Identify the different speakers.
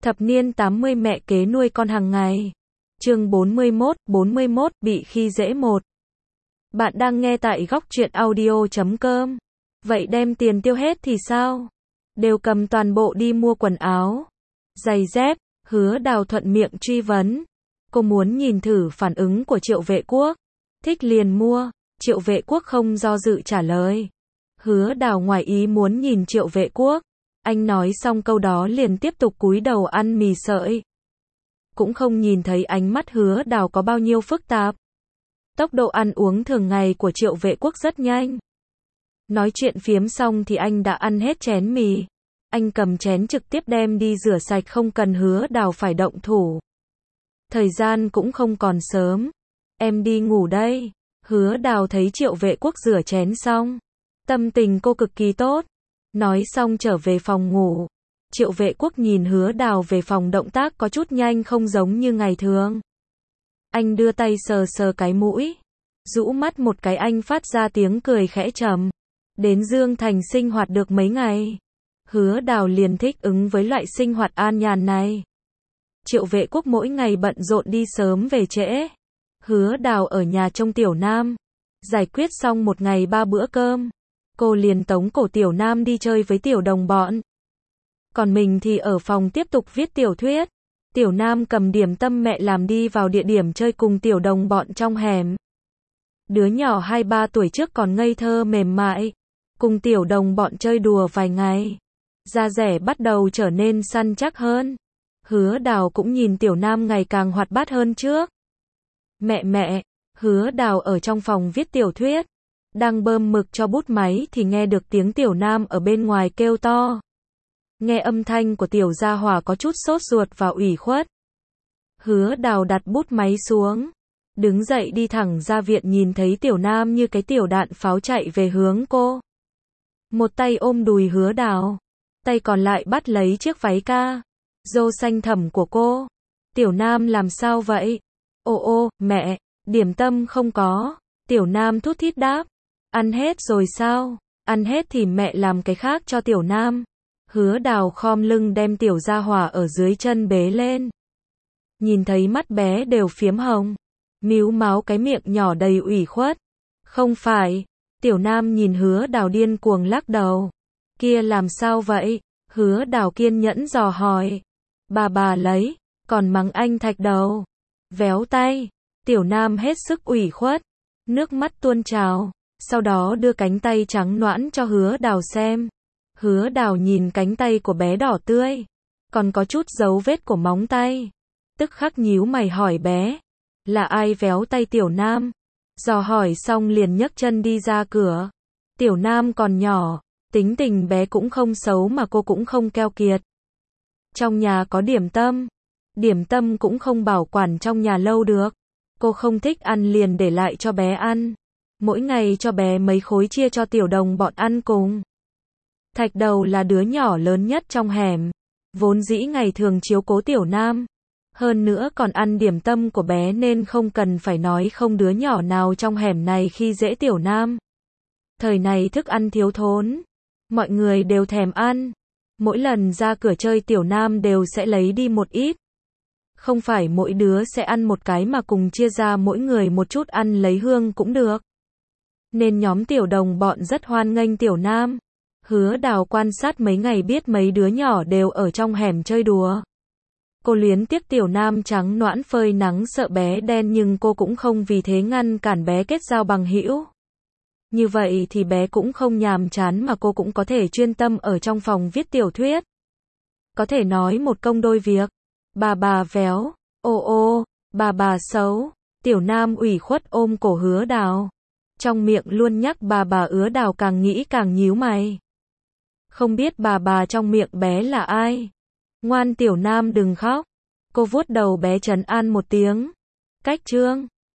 Speaker 1: Thập niên 80 mẹ kế nuôi con hàng ngày. Chương 41 bị khi dễ 1. Bạn đang nghe tại góc truyện audio.com. Vậy đem tiền tiêu hết thì sao? Đều cầm toàn bộ đi mua quần áo, giày dép. Hứa Đào thuận miệng truy vấn. Cô muốn nhìn thử phản ứng của Triệu Vệ Quốc. Thích liền mua. Triệu Vệ Quốc không do dự trả lời. Hứa Đào ngoài ý muốn nhìn Triệu Vệ Quốc. Anh nói xong câu đó liền tiếp tục cúi đầu ăn mì sợi. Cũng không nhìn thấy ánh mắt Hứa Đào có bao nhiêu phức tạp. Tốc độ ăn uống thường ngày của Triệu Vệ Quốc rất nhanh. Nói chuyện phiếm xong thì anh đã ăn hết chén mì. Anh cầm chén trực tiếp đem đi rửa sạch không cần Hứa Đào phải động thủ. Thời gian cũng không còn sớm. Em đi ngủ đây. Hứa Đào thấy Triệu Vệ Quốc rửa chén xong. Tâm tình cô cực kỳ tốt. Nói xong trở về phòng ngủ. Triệu Vệ Quốc nhìn Hứa Đào về phòng động tác có chút nhanh không giống như ngày thường. Anh đưa tay sờ sờ cái mũi. Rũ mắt một cái anh phát ra tiếng cười khẽ trầm. Đến Dương Thành sinh hoạt được mấy ngày. Hứa Đào liền thích ứng với loại sinh hoạt an nhàn này. Triệu Vệ Quốc mỗi ngày bận rộn đi sớm về trễ. Hứa Đào ở nhà trông Tiểu Nam. Giải quyết xong một ngày 3 bữa cơm. Cô liền tống cổ Tiểu Nam đi chơi với tiểu đồng bọn. Còn mình thì ở phòng tiếp tục viết tiểu thuyết. Tiểu Nam cầm điểm tâm mẹ làm đi vào địa điểm chơi cùng tiểu đồng bọn trong hẻm. Đứa nhỏ 2-3 tuổi trước còn ngây thơ mềm mại. Cùng tiểu đồng bọn chơi đùa vài ngày. Da dẻ bắt đầu trở nên săn chắc hơn. Hứa Đào cũng nhìn Tiểu Nam ngày càng hoạt bát hơn trước. Mẹ, Hứa Đào ở trong phòng viết tiểu thuyết. Đang bơm mực cho bút máy thì nghe được tiếng Tiểu Nam ở bên ngoài kêu to. Nghe âm thanh của Tiểu Gia Hỏa có chút sốt ruột và ủy khuất. Hứa Đào đặt bút máy xuống. Đứng dậy đi thẳng ra viện nhìn thấy Tiểu Nam như cái tiểu đạn pháo chạy về hướng cô. Một tay ôm đùi Hứa Đào. Tay còn lại bắt lấy chiếc váy ca. Rô xanh thẳm của cô. Tiểu Nam làm sao vậy? Ô, mẹ, điểm tâm không có. Tiểu Nam thút thít đáp. Ăn hết rồi sao? Ăn hết thì mẹ làm cái khác cho Tiểu Nam. Hứa Đào khom lưng đem Tiểu Gia Hỏa ở dưới chân bế lên. Nhìn thấy mắt bé đều phiếm hồng. Míu máu cái miệng nhỏ đầy ủy khuất. Không phải. Tiểu Nam nhìn Hứa Đào điên cuồng lắc đầu. Kia làm sao vậy? Hứa Đào kiên nhẫn dò hỏi. Bà lấy. Còn mắng anh thạch đầu. Véo tay. Tiểu Nam hết sức ủy khuất. Nước mắt tuôn trào. Sau đó đưa cánh tay trắng nõn cho Hứa Đào xem. Hứa Đào nhìn cánh tay của bé đỏ tươi. Còn có chút dấu vết của móng tay. Tức khắc nhíu mày hỏi bé. Là ai véo tay Tiểu Nam? Dò hỏi xong liền nhấc chân đi ra cửa. Tiểu Nam còn nhỏ. Tính tình bé cũng không xấu mà cô cũng không keo kiệt. Trong nhà có điểm tâm. Điểm tâm cũng không bảo quản trong nhà lâu được. Cô không thích ăn liền để lại cho bé ăn. Mỗi ngày cho bé mấy khối chia cho tiểu đồng bọn ăn cùng. Thạch đầu là đứa nhỏ lớn nhất trong hẻm. Vốn dĩ ngày thường chiếu cố Tiểu Nam. Hơn nữa còn ăn điểm tâm của bé nên không cần phải nói không đứa nhỏ nào trong hẻm này khi dễ Tiểu Nam. Thời này thức ăn thiếu thốn. Mọi người đều thèm ăn. Mỗi lần ra cửa chơi Tiểu Nam đều sẽ lấy đi một ít. Không phải mỗi đứa sẽ ăn một cái mà cùng chia ra mỗi người một chút ăn lấy hương cũng được. Nên nhóm tiểu đồng bọn rất hoan nghênh Tiểu Nam. Hứa Đào quan sát mấy ngày biết mấy đứa nhỏ đều ở trong hẻm chơi đùa. Cô luyến tiếc Tiểu Nam trắng nõn phơi nắng sợ bé đen nhưng cô cũng không vì thế ngăn cản bé kết giao bằng hữu. Như vậy thì bé cũng không nhàm chán mà cô cũng có thể chuyên tâm ở trong phòng viết tiểu thuyết. Có thể nói một công đôi việc. Bà véo. Ô, bà xấu. Tiểu Nam ủy khuất ôm cổ Hứa Đào. Trong miệng luôn nhắc bà Hứa Đào càng nghĩ càng nhíu mày. Không biết bà trong miệng bé là ai? Ngoan Tiểu Nam đừng khóc. Cô vuốt đầu bé trấn an một tiếng. Cách chương.